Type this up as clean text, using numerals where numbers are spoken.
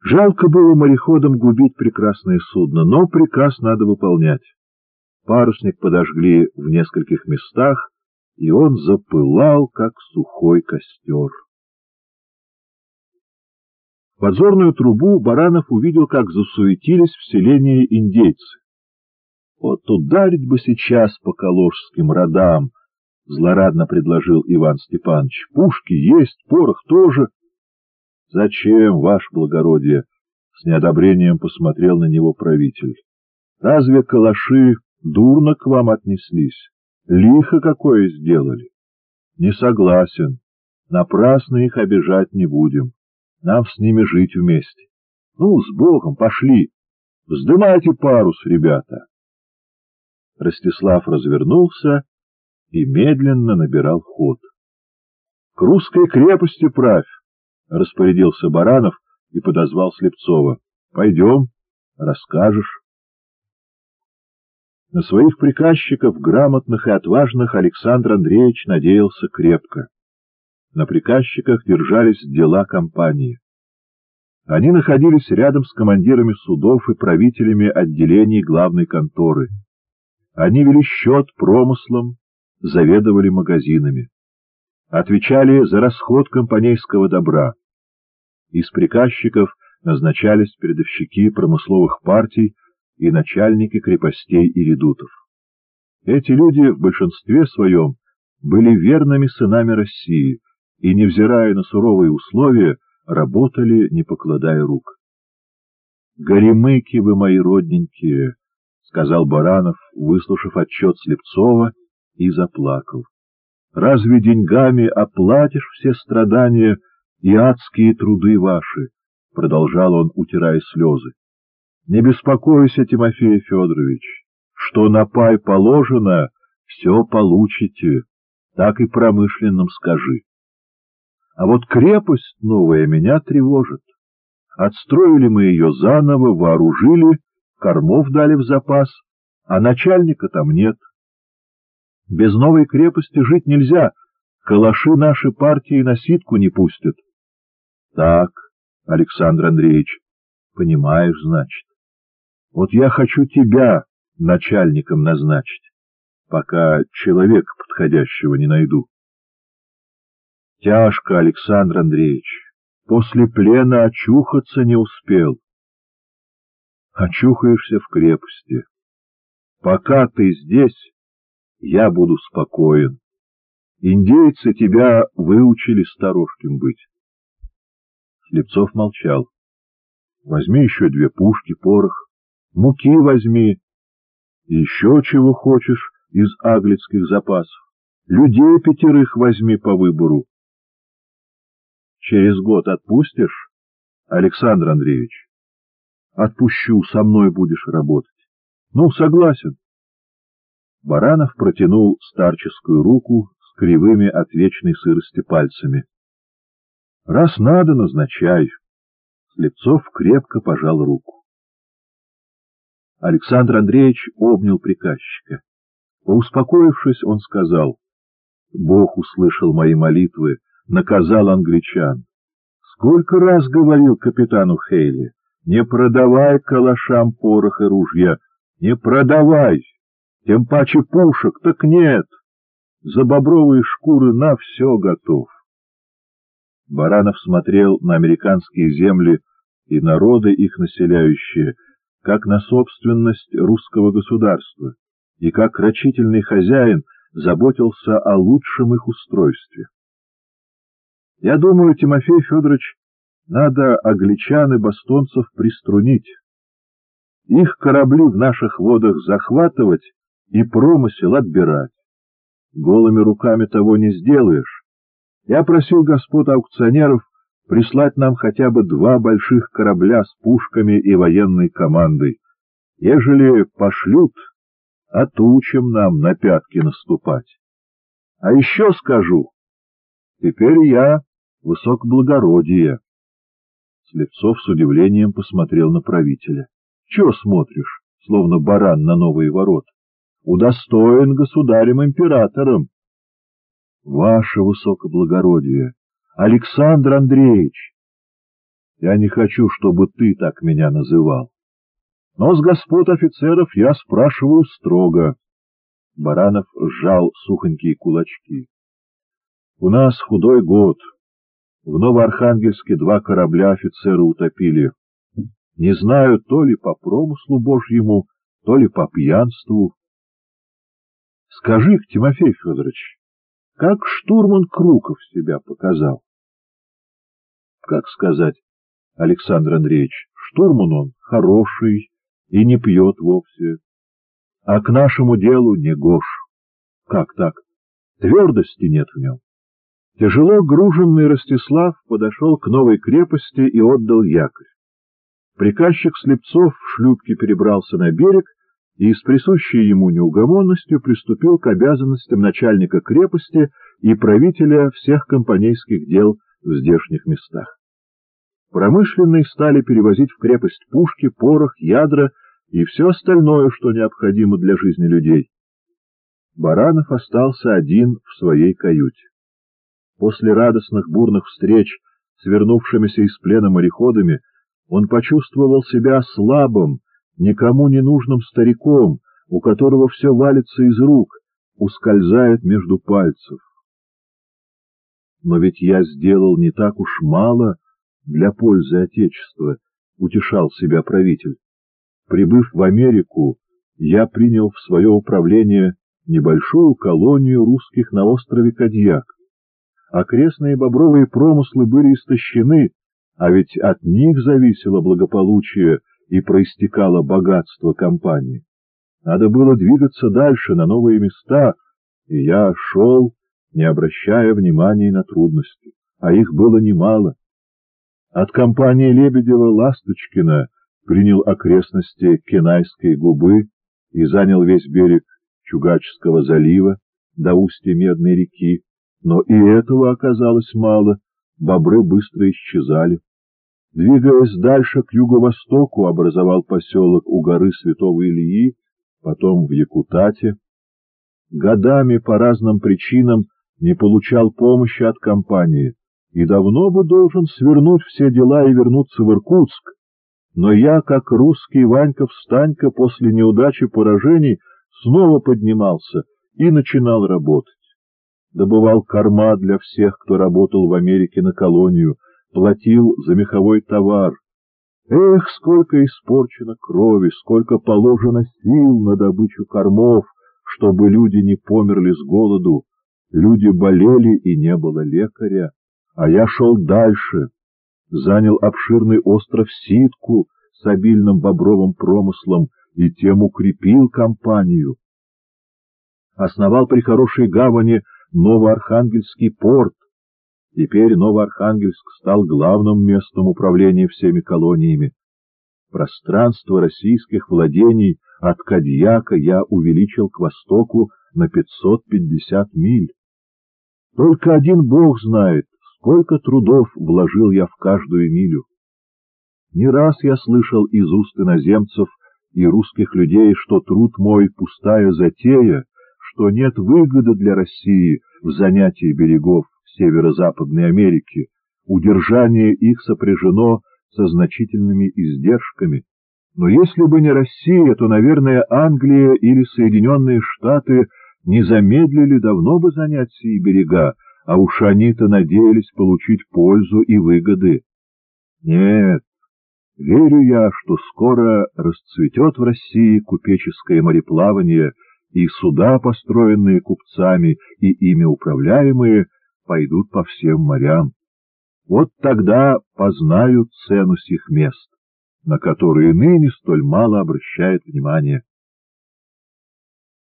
Жалко было мореходам губить прекрасное судно, но приказ надо выполнять. Парусник подожгли в нескольких местах, и он запылал, как сухой костер. В подзорную трубу Баранов увидел, как засуетились в селении индейцы. «Вот ударить бы сейчас по калужским родам!» — злорадно предложил Иван Степанович. «Пушки есть, порох тоже». «Зачем, ваше благородие?» — с неодобрением посмотрел на него правитель. «Разве калаши дурно к вам отнеслись? Лихо какое сделали?» «Не согласен. Напрасно их обижать не будем. Нам с ними жить вместе. Ну, с Богом, пошли. Вздымайте парус, ребята». Ростислав развернулся и медленно набирал ход. — К русской крепости правь! — распорядился Баранов и подозвал Слепцова. — Пойдем, расскажешь. На своих приказчиков, грамотных и отважных, Александр Андреевич надеялся крепко. На приказчиках держались дела компании. Они находились рядом с командирами судов и правителями отделений главной конторы. Они вели счет промыслом, заведовали магазинами. Отвечали за расход компанейского добра. Из приказчиков назначались передовщики промысловых партий и начальники крепостей и редутов. Эти люди в большинстве своем были верными сынами России и, невзирая на суровые условия, работали, не покладая рук. «Горемыки вы мои родненькие», — сказал Баранов, выслушав отчет Слепцова, и заплакал. «Разве деньгами оплатишь все страдания и адские труды ваши?» — продолжал он, утирая слезы. «Не беспокойся, Тимофей Федорович, что на пай положено, все получите, так и промышленным скажи. А вот крепость новая меня тревожит. Отстроили мы ее заново, вооружили, кормов дали в запас, а начальника там нет. Без новой крепости жить нельзя, калаши наши партии на ситку не пустят». — Так, Александр Андреевич, понимаешь, значит. Вот я хочу тебя начальником назначить, пока человека подходящего не найду. Тяжко, Александр Андреевич, после плена очухаться не успел. Очухаешься в крепости. Пока ты здесь, я буду спокоен. Индейцы тебя выучили сторожким быть. Слепцов молчал. — Возьми еще 2 пушки, порох, муки возьми, и еще чего хочешь из аглицких запасов. Людей 5 возьми по выбору. — Через год отпустишь, Александр Андреевич? — Отпущу, со мной будешь работать. — Ну, согласен. Баранов протянул старческую руку с кривыми от вечной сырости пальцами. — Раз надо, назначай. Слепцов крепко пожал руку. Александр Андреевич обнял приказчика. Успокоившись, он сказал: — Бог услышал мои молитвы, наказал англичан. Сколько раз говорил капитану Хейли: не продавай калашам порох и ружья, не продавай, тем паче пушек, так нет, за бобровые шкуры на все готов. Баранов смотрел на американские земли и народы, их населяющие, как на собственность русского государства, и как рачительный хозяин заботился о лучшем их устройстве. Я думаю, Тимофей Федорович, надо англичан и бостонцев приструнить, их корабли в наших водах захватывать и промысел отбирать. Голыми руками того не сделаешь. Я просил господ аукционеров прислать нам хотя бы 2 больших корабля с пушками и военной командой. Ежели пошлют, отучим нам на пятки наступать. А еще скажу, теперь я высокоблагородие. Слепцов с удивлением посмотрел на правителя. — Чего смотришь, словно баран на новые ворота? Удостоен государем-императором. — Ваше высокоблагородие, Александр Андреевич! Я не хочу, чтобы ты так меня называл. Но с господ офицеров я спрашиваю строго. Баранов сжал сухонькие кулачки. У нас худой год. В Новоархангельске 2 корабля офицеры утопили. Не знаю, то ли по промыслу Божьему, то ли по пьянству. Скажи-ка, Тимофей Федорович, как штурман Круков себя показал? Как сказать, Александр Андреевич, штурман он хороший и не пьет вовсе, а к нашему делу не гож. Как так? Твердости нет в нем. Тяжело груженный Ростислав подошел к новой крепости и отдал якорь. Приказчик Слепцов в шлюпке перебрался на берег и с присущей ему неугомонностью приступил к обязанностям начальника крепости и правителя всех компанейских дел в здешних местах. Промышленные стали перевозить в крепость пушки, порох, ядра и все остальное, что необходимо для жизни людей. Баранов остался один в своей каюте. После радостных бурных встреч с вернувшимися из плена мореходами он почувствовал себя слабым, никому не нужным стариком, у которого все валится из рук, ускользает между пальцев. Но ведь я сделал не так уж мало для пользы Отечества, утешал себя правитель. Прибыв в Америку, я принял в свое управление небольшую колонию русских на острове Кадьяк. Окрестные бобровые промыслы были истощены, а ведь от них зависело благополучие и проистекало богатство компании. Надо было двигаться дальше, на новые места, и я шел, не обращая внимания на трудности, а их было немало. От компании Лебедева-Ласточкина принял окрестности Кенайской губы и занял весь берег Чугачского залива до устья Медной реки, но и этого оказалось мало, бобры быстро исчезали. Двигаясь дальше к юго-востоку, образовал поселок у горы Святого Ильи, потом в Якутате. Годами по разным причинам не получал помощи от компании и давно бы должен свернуть все дела и вернуться в Иркутск, но я, как русский Ванька-встанька, после неудачи поражений снова поднимался и начинал работать. Добывал корма для всех, кто работал в Америке на колонию, платил за меховой товар. Эх, сколько испорчено крови, сколько положено сил на добычу кормов, чтобы люди не померли с голоду. Люди болели, и не было лекаря, а я шел дальше, занял обширный остров Ситку с обильным бобровым промыслом и тем укрепил компанию. Основал при хорошей гавани Новоархангельский порт. Теперь Новоархангельск стал главным местом управления всеми колониями. Пространство российских владений от Кадьяка я увеличил к востоку на 550 миль. Только один Бог знает, сколько трудов вложил я в каждую милю. Не раз я слышал из уст иноземцев и русских людей, что труд мой — пустая затея, что нет выгоды для России в занятии берегов Северо-Западной Америки, удержание их сопряжено со значительными издержками. Но если бы не Россия, то, наверное, Англия или Соединенные Штаты не замедлили давно бы занять сии берега, а уж они-то надеялись получить пользу и выгоды. Нет, верю я, что скоро расцветет в России купеческое мореплавание, и суда, построенные купцами и ими управляемые, пойдут по всем морям. Вот тогда познают цену сих мест, на которые ныне столь мало обращает внимания.